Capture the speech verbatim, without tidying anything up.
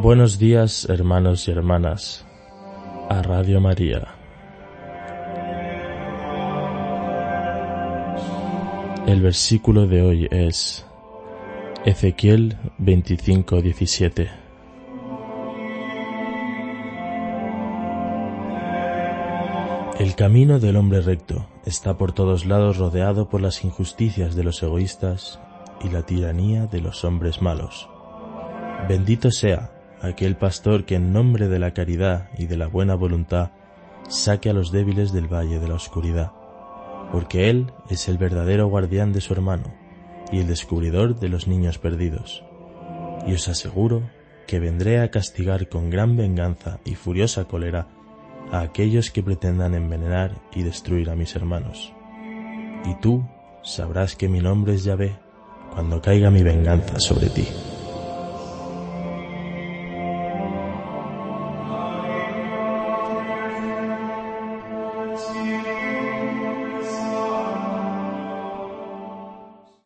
Buenos días, hermanos y hermanas, a Radio María. El versículo de hoy es Ezequiel veinticinco diecisiete. El camino del hombre recto está por todos lados rodeado por las injusticias de los egoístas y la tiranía de los hombres malos. Bendito sea aquel pastor que en nombre de la caridad y de la buena voluntad saque a los débiles del valle de la oscuridad, porque él es el verdadero guardián de su hermano y el descubridor de los niños perdidos. Y os aseguro que vendré a castigar con gran venganza y furiosa cólera a aquellos que pretendan envenenar y destruir a mis hermanos. Y tú sabrás que mi nombre es Yahvé cuando caiga mi venganza sobre ti.